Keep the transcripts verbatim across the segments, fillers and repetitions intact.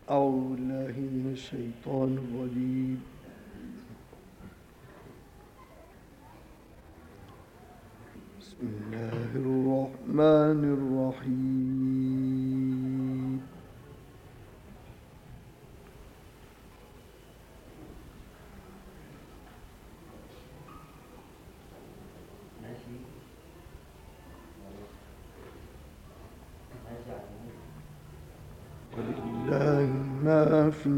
أعوذ بالله من الشيطان الرجيم. بسم الله الرحمن الرحيم. ولله ما في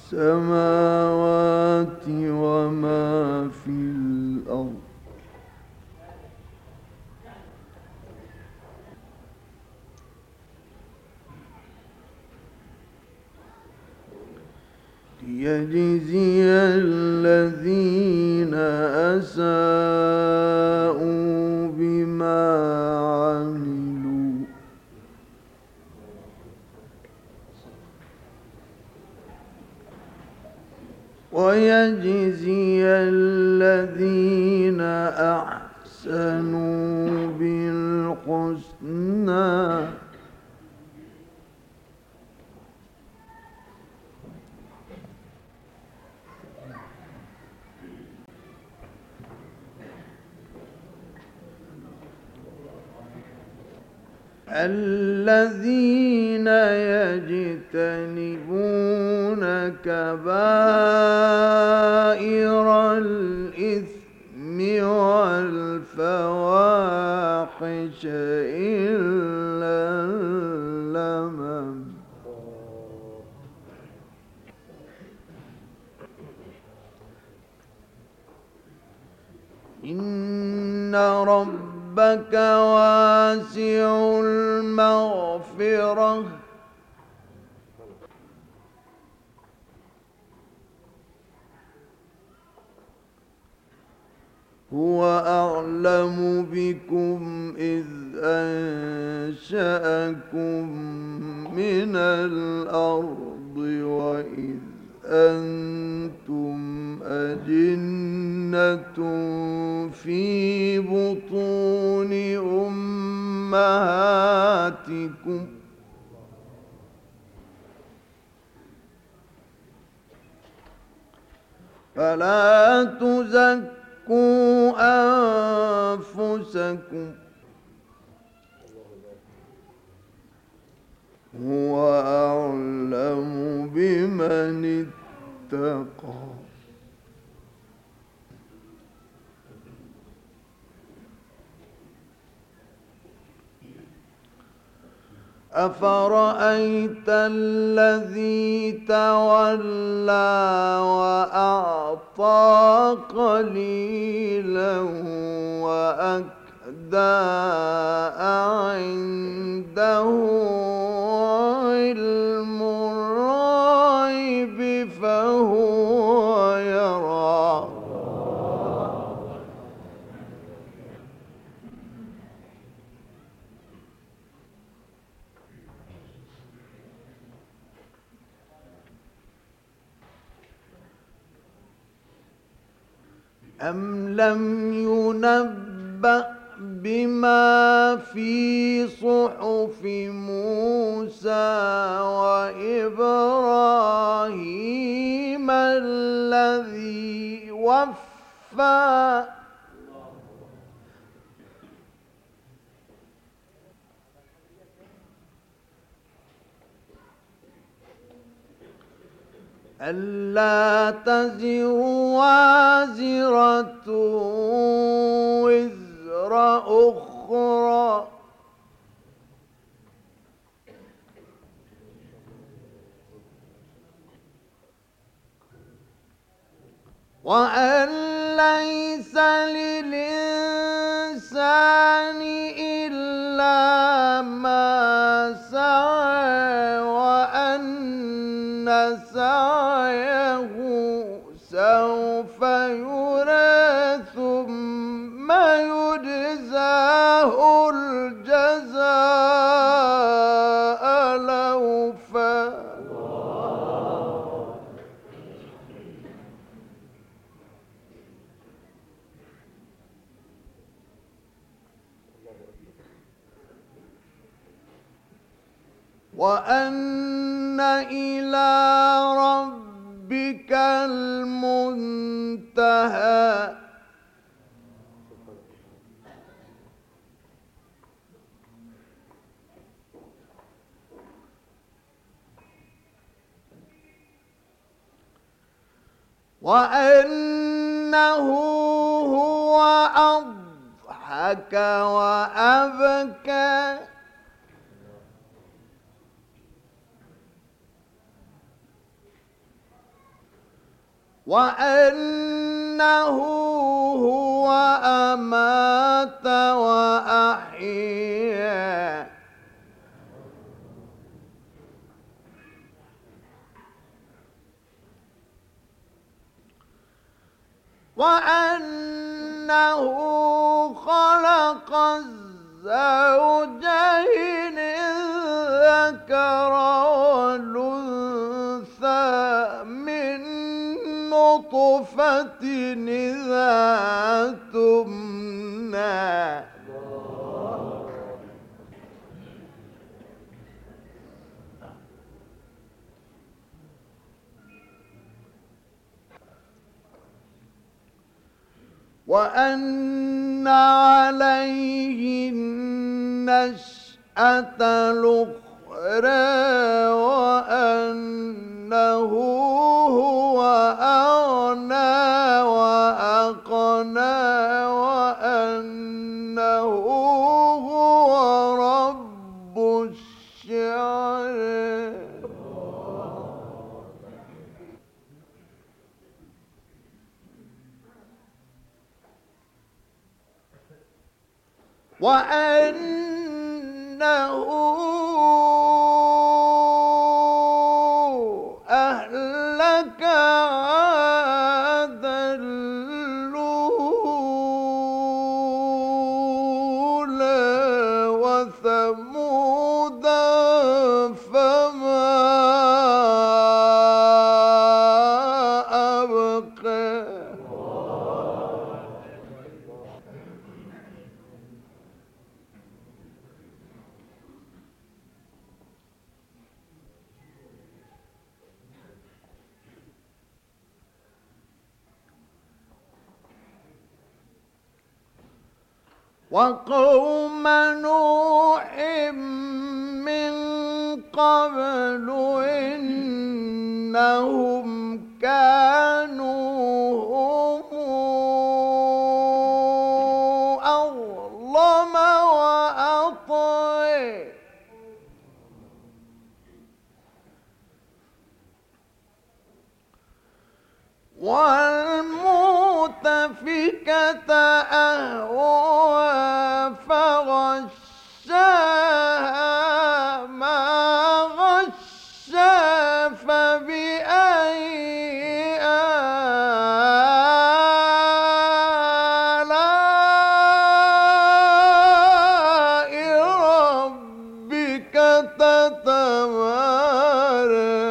السماوات وما في الأرض. ليجزي الذين أساءوا بما عملوا ويجزي الذين أحسنوا بالحسنى. الذين يجتنبون كبائر الإثم والفواحش إلا اللمم إن ربك واسع المغفرة هو أعلم بكم إذ أنشأكم من الأرض وإذ أنتم أجنة في بطون أمهاتكم فلا تزكوا أنفسكم هو أعلم بمن اتقى. أفرأيت الذي تولى وأعطى قليلا وأكدى عنده علم الغيب فهو يرى أم لم ينبأ بما في صحف موسى وإبراهيم الذي وفى ألا تزر وازرة وزر أخرى وأن ليس للإنسان إلا ما سعى وأن سعيه سوف يرى ثم يجزاه الجزاء الأوفى وأن إلى ربك المنتهى وأنه هو أضحك وأبكى وأنه هو أمات وأحيا وأنه خلق الزوجين الذكر والأنثى من نطفة إذا تمنى وأن عليه النشأة الأخرى وأنه هو أغنى وأقنى وأنه هو رب الشعرى وأنه أهلك عادا الأولى وثمودا فما أبقى وقوم نوح من قبل إنهم كانوا هم أظلم وأطغى والمؤتفكة أهوى فغشاها ما غشا فبأي آلاء ربك تتمارى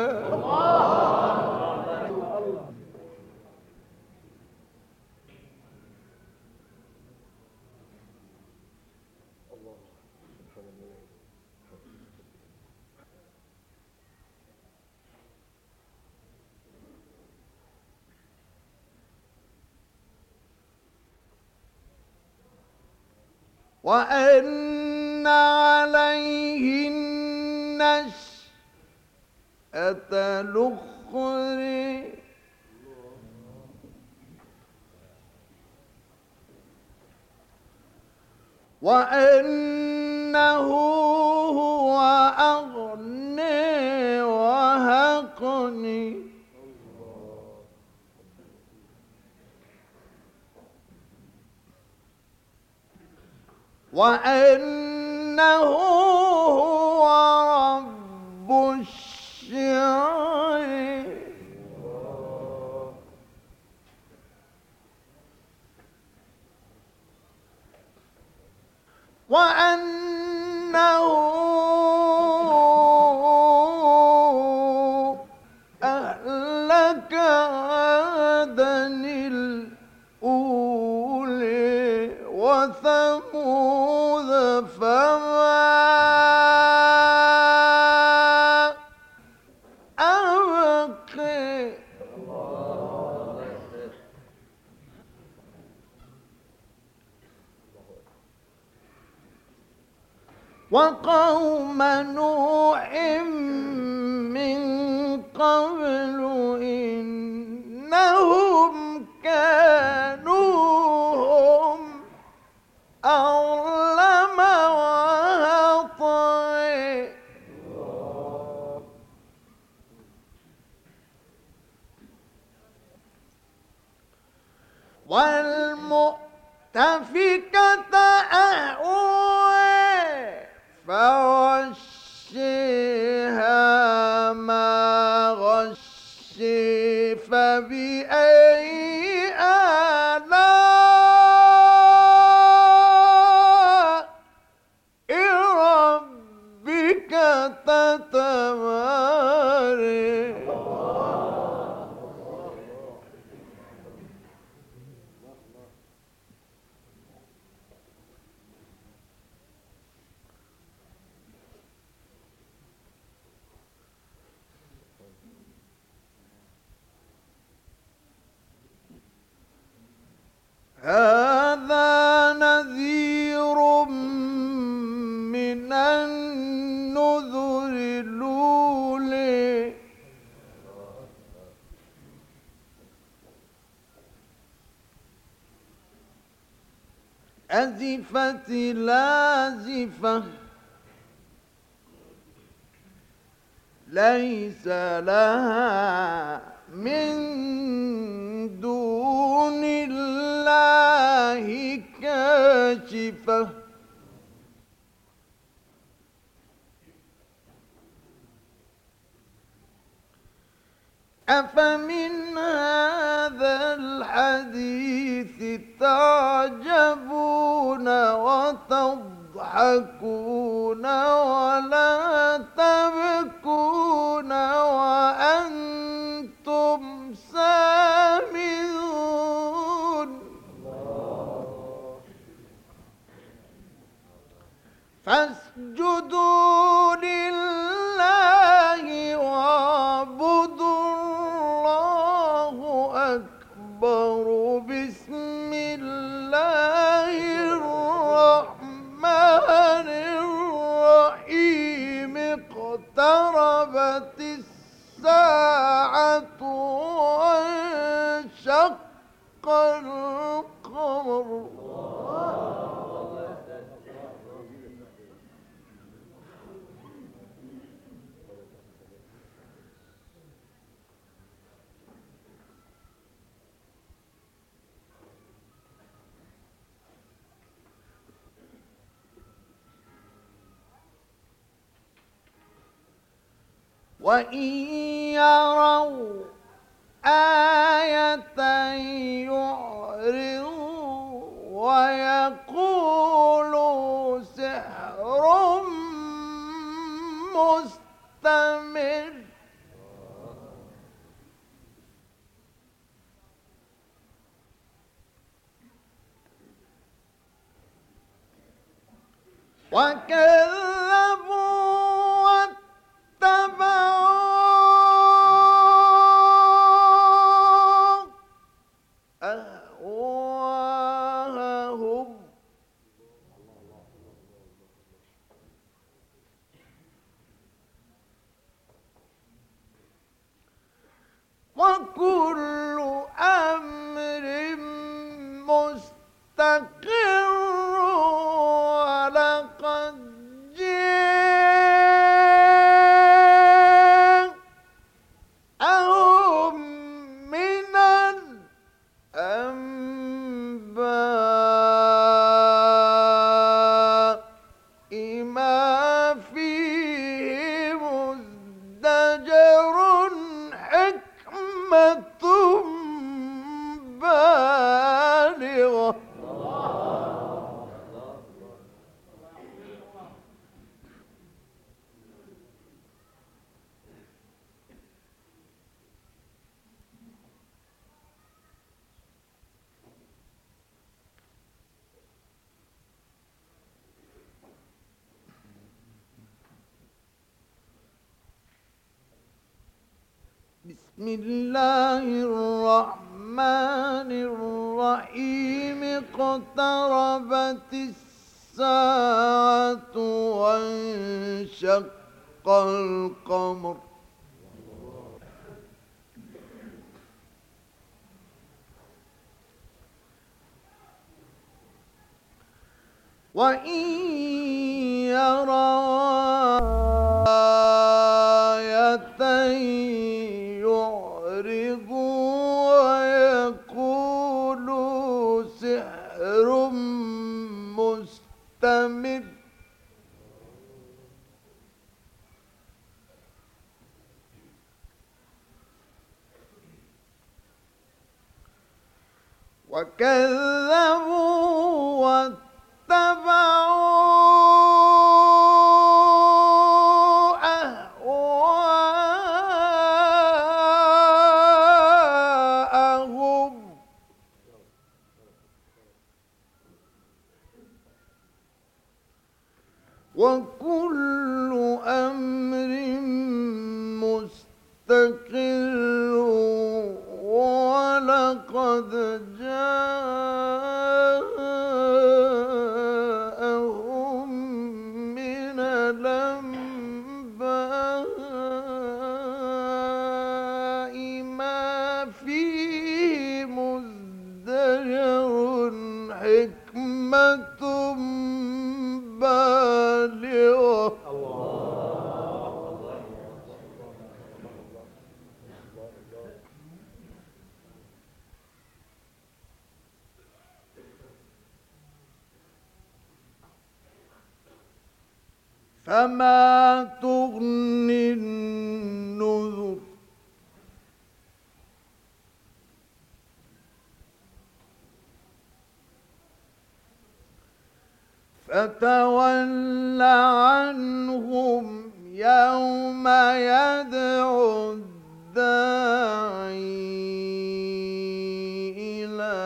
وأن عليه النشأة الأخرى وأنه هو أغنى وأقنى وأنه هو رب الشعرى وأنه أهلك عادا الأولى وثمود فما وقوم نوح من قبل إنهم كانوا هم أظلم وأطغى والمؤتفكة أهوى فغشيها ما غشي فبأي آلاء ربك تتمارى هذا نذير من النذر الأولى أزفت لازفة ليس لها من دون الله كاشفة أفمن هذا الحديث تعجبون وتضحكون ولا تبكون وأنتم سامدون فاسجدوا لله واعبدوا الله أكبر بسم الله الرحمن الرحيم اقتربت الساعة وانشق القمر وإن يروا آية يعرضوا ويقولوا سحر مستمر وكذبوا واتبعوا أهواءهم وكل أمر مستقر ولقد جاءهم من الأنباء ما فيه مزدجر حكمة بالغة بسم الله الرحمن الرحيم اقتربت الساعة وانشق القمر وإن يروا آية يعرضوا ويقولوا سحر مستمر وكذبوا واتبعوا أهواءهم وكل أمر مستقر ولقد جاءهم من الأنباء ما فيه مزدجر حكمة بالغة فما تغني النذر فتول عنهم يوم يدعو الداعي إلى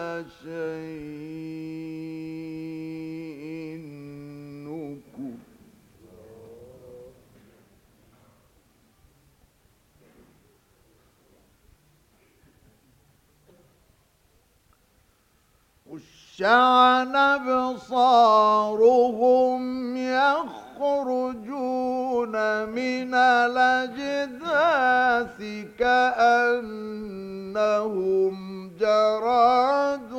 شيء نكر خشعن أبصارهم يخرجون من الأجداث كأنهم جراد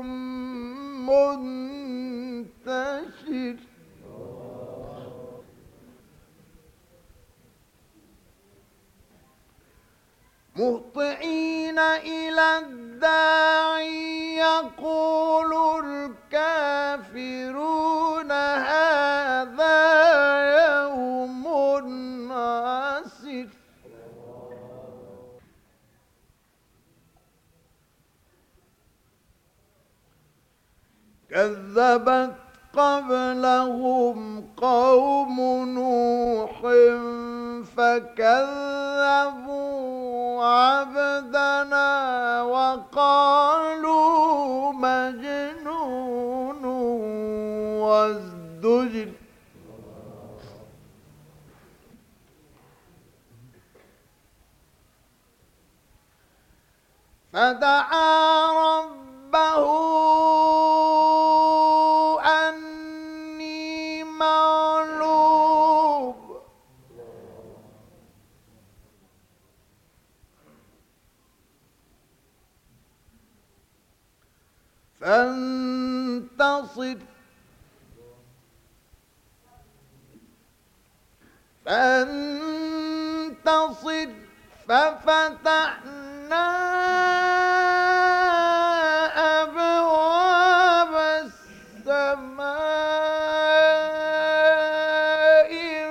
منتشر مهطعين إلى الداعي يقول الكافرون هذا يوم عسر كذبت قبلهم قوم نوح فكذبوا عبدنا وقالوا مجنون وازدجر فدعا ربه أني مغلوب فانتصر فانتصر ففتحنا أبواب السماء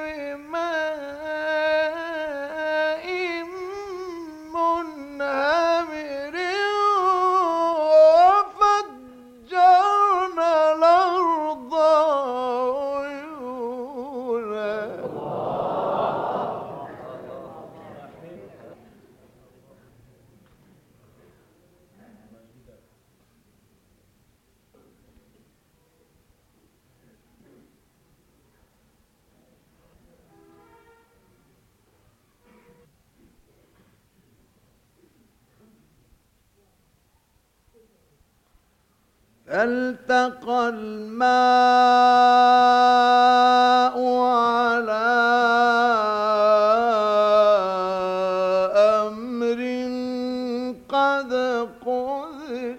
بماء منهمر وفجرنا الأرض عيونا فالتقى الماء على أمر قد قدر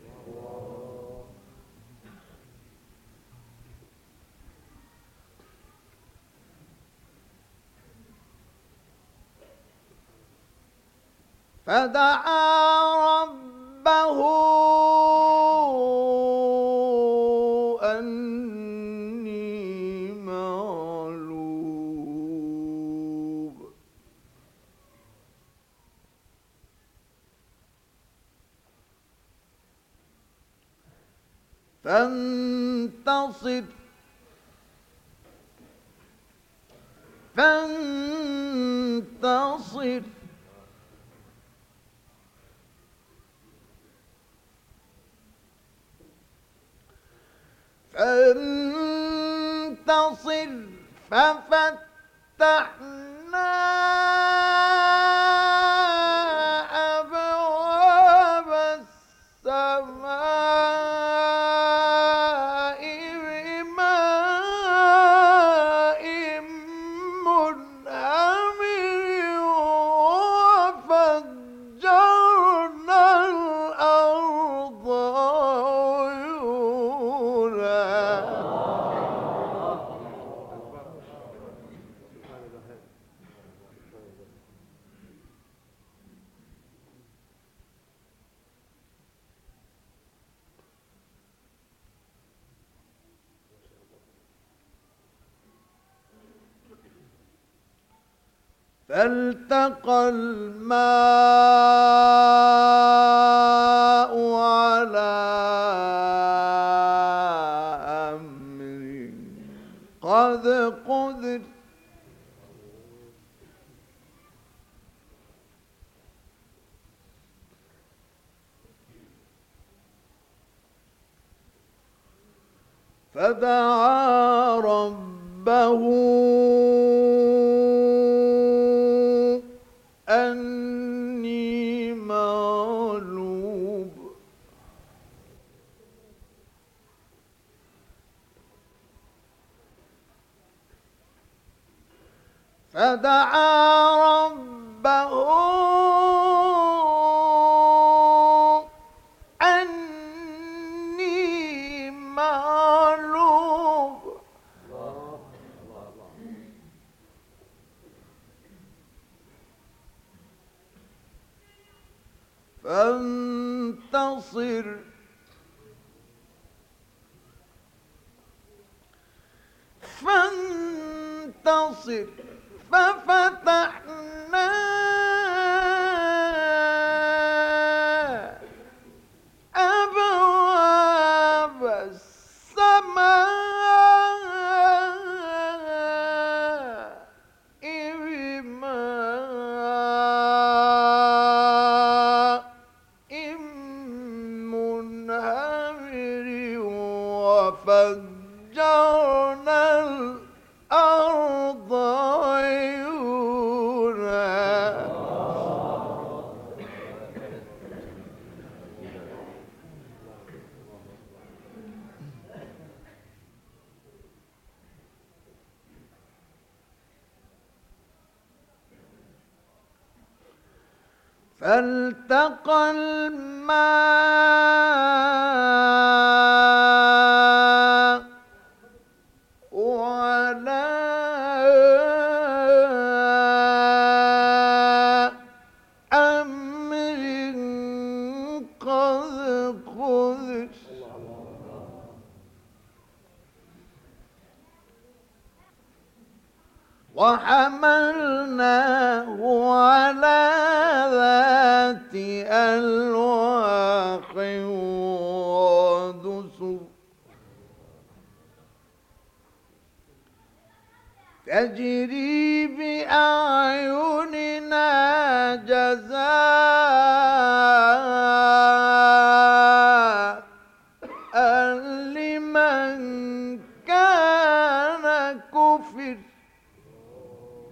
فدعا ربه أني مغلوب فانتصر فانتصر فانتصر ففتحنا أبواب السماء بماء منهمر وفجرنا الأرض فالتقى الماء على أمر قد قدر فدعا ربه أني مغلوب فدعا ربه أني مغلوب فانتصر فانتصر ففتحنا أبواب السماء بماء منهمر وفجرنا الأرض عيونا فالتقى الماء على أمر قد قدر وحملناه على ذات ألواح ودسر تجري بأعيننا جزاء لمن كان كفر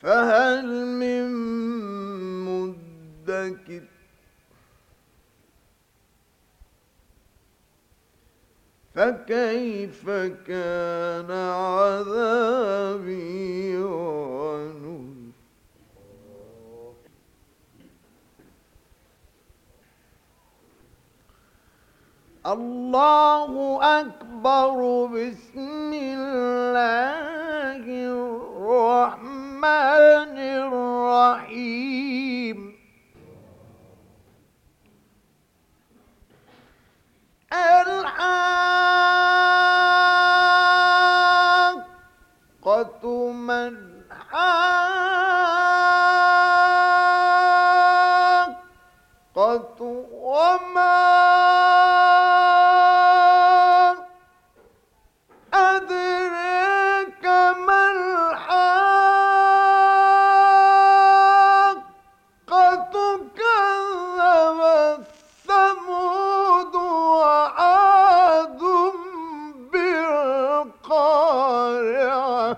فهل من مدكر فكيف كان عذابي ونذر الله أكبر. بسم الله الرحمن الرحيم. الحاقة ما الحاقة وما أدريك ما الحاقة. كذبت ثمود وعاد بالقارعة.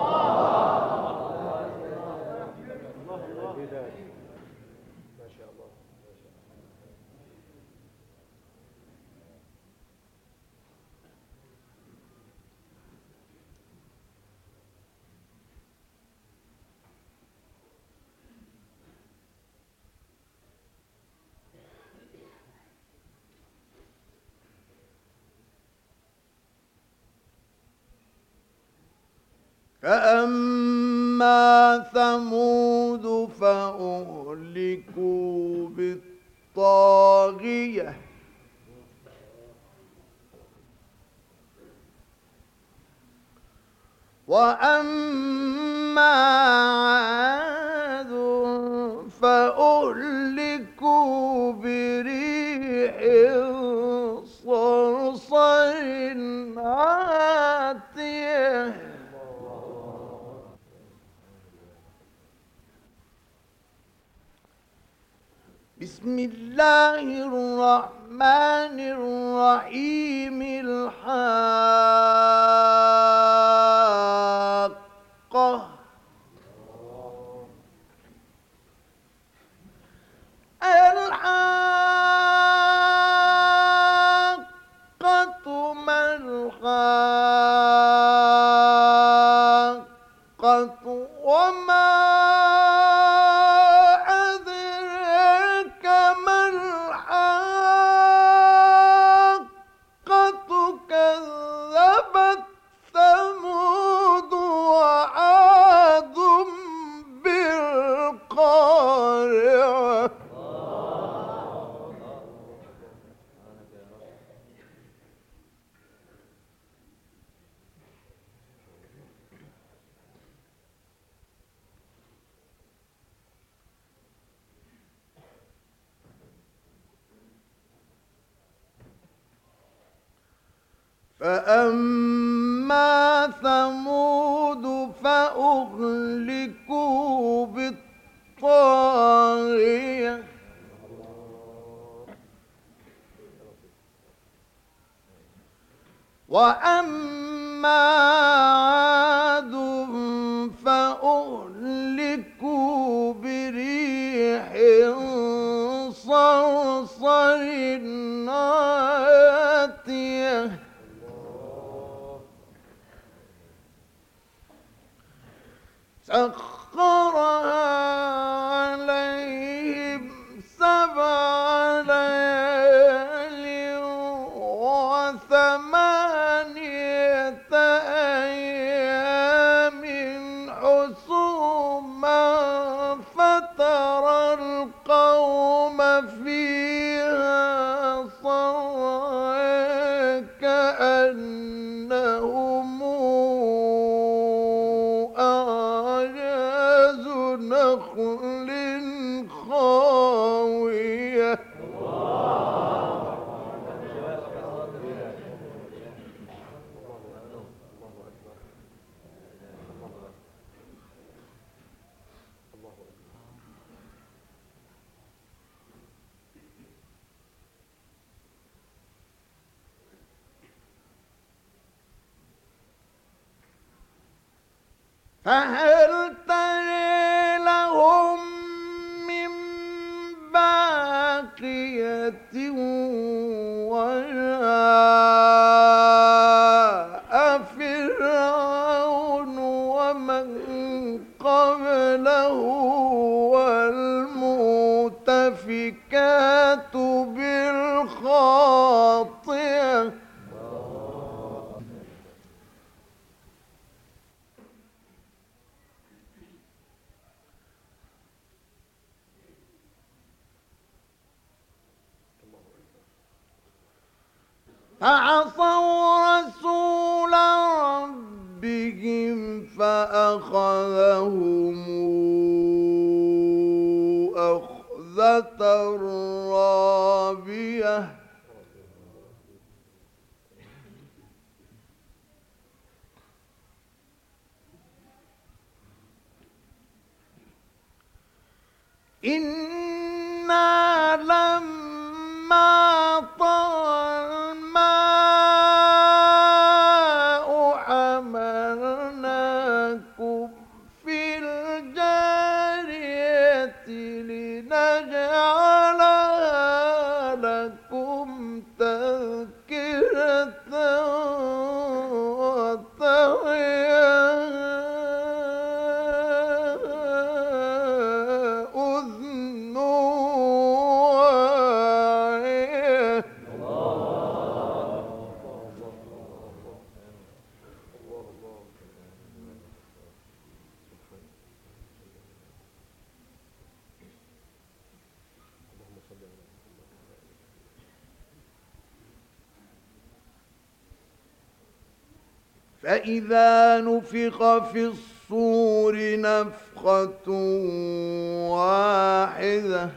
فأما ثمود فأهلكوا بالطاغية وأما عاد فأهلكوا بريح صرصر عاتية. بسم الله الرحمن الرحيم. الحاقة الحاقة ما الحاقة وما أدريك ما الحاقة. كذبت ثمود وعاد بالقارعة. فأما ثمود فأهلكوا بالطاغية وأما عاد فأهلكوا بريح صرصر عاتية. سخرها عليهم سبع ليال وثمانية أيام حسوما فترى القوم فيها صرعى كأنهم نخل خاوية. فهل ترى فعصوا رسول ربهم فأخذهم أخذة رابية. إنا لما طغى الماء حملناكم في الجارية لنجعلها لكم تذكرة وتعيها أذن واعية. فإذا نفخ في الصور نفخة واحدة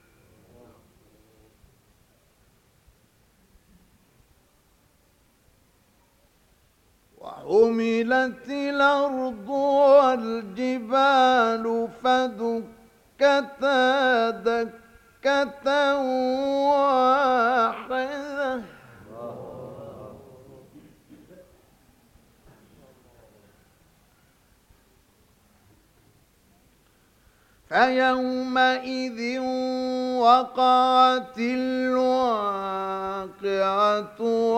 وحملت الأرض والجبال فدكتا دكة واحدة فيومئذ وقعت الواقعة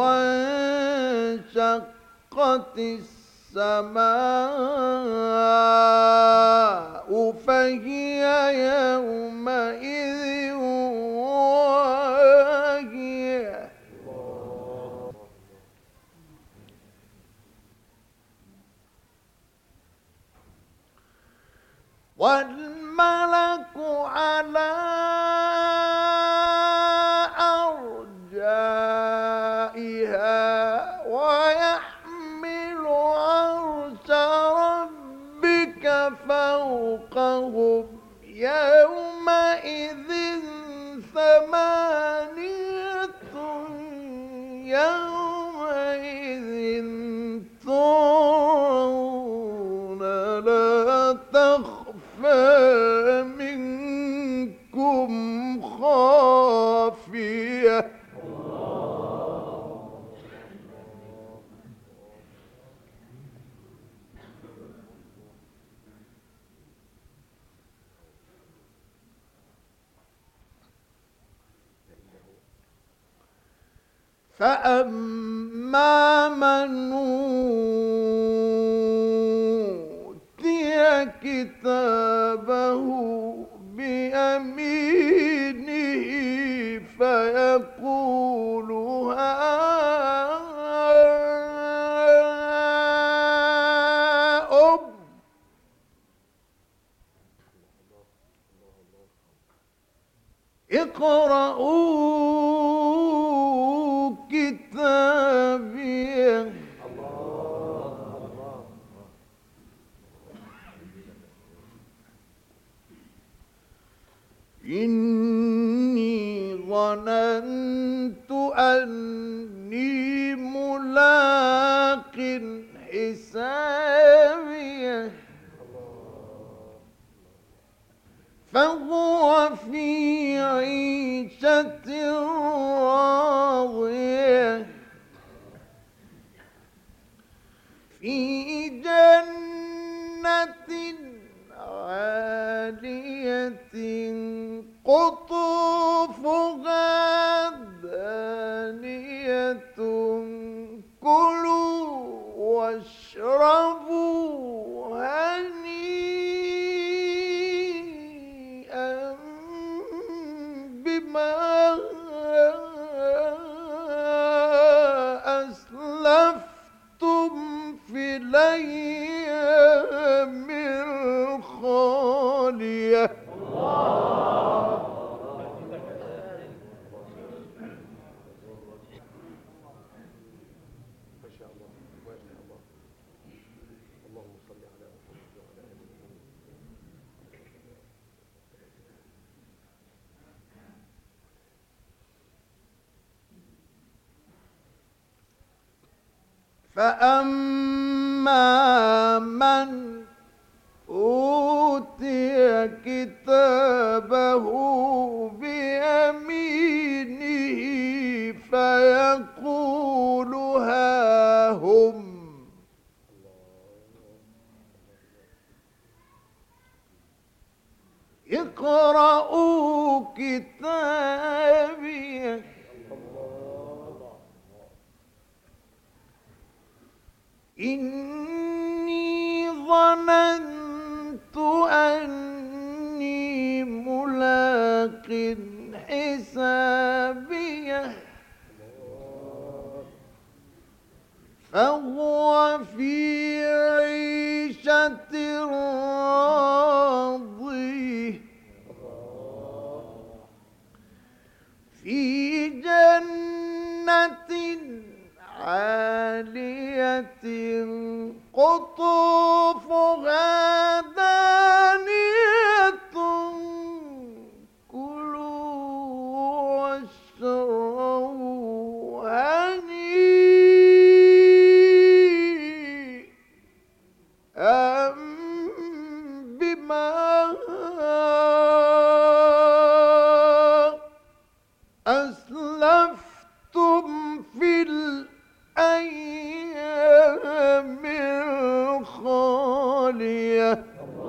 وانشقت السماء فهي يومئذ واهية. والملك على أرجائها ويحمل عرش ربك فوقهم يومئذ ثمانية يومئذ ترون لا تخفى منكم خافية. فأما من أوتي كتابه بيمينه فيقول هاؤم اقرءوا كتابيه إني ظننت أني ملاق حسابيه فهو في عيشة راضية في جنة عالية قطوفها دانية كلوا واشربوا هنيئا بما أسلفتم في الأيام الخالية. فأما من أوتي كتابه بيمينه فيقول هاهم اقرءوا كتابيه إني ظننت أني ملاق حسابيه فهو في عيشة راضية في جنة عالية قطوفها دانية كلوا واشربوا هنيئا بما أسلفتم في الأيام الخالية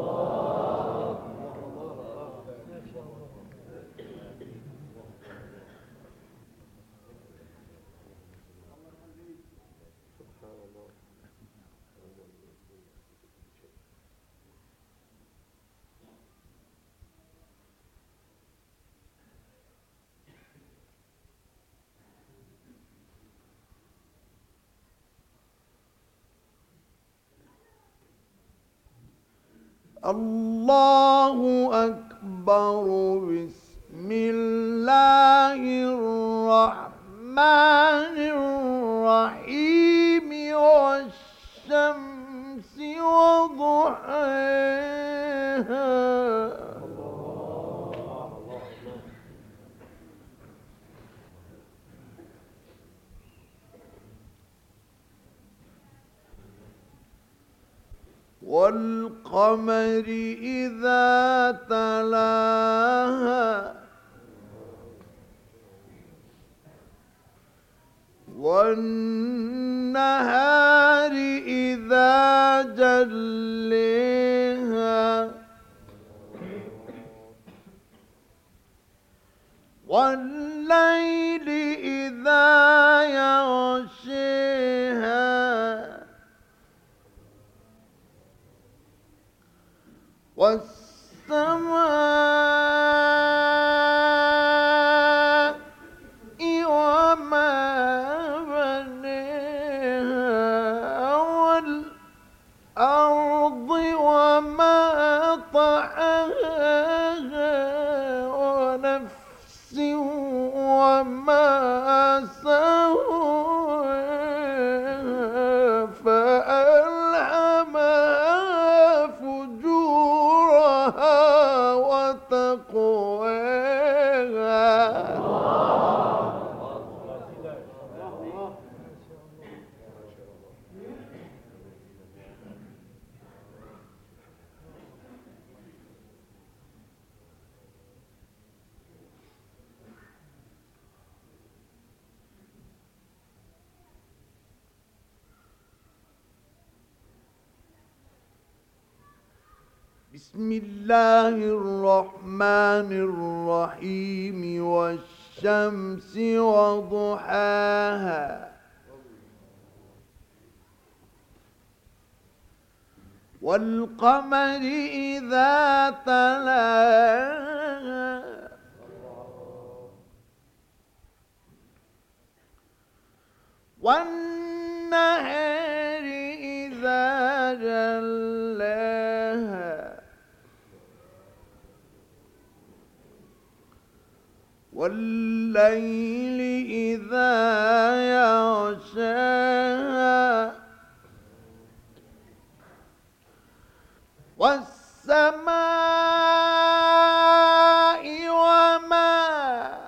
الله أكبر. بسم الله الرحمن الرحيم والشمس وضحاها والقمر إذا تلاها والنهار إذا جليها والليل إذا يغشيها والسماء وما بنيها والأرض وما طحاها ونفس وما سواها فألهمها فجورها وتقواها بسم الله الرحمن الرحيم والشمس وضحاها والقمر إذا تلاها والنهار إذا جلاها والليل إذا يغشاها والسماء وما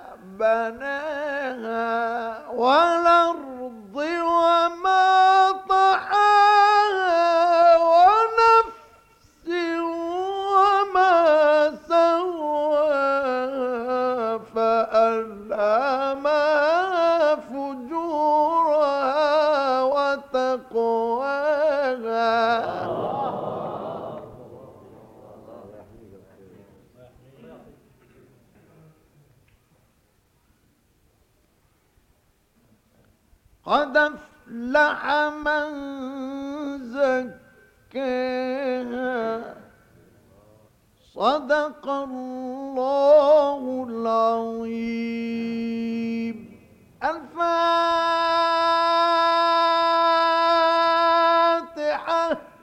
بناها والأرض وما طحاها قد أفلح من زكاها صدق الله العظيم. الفاتحة.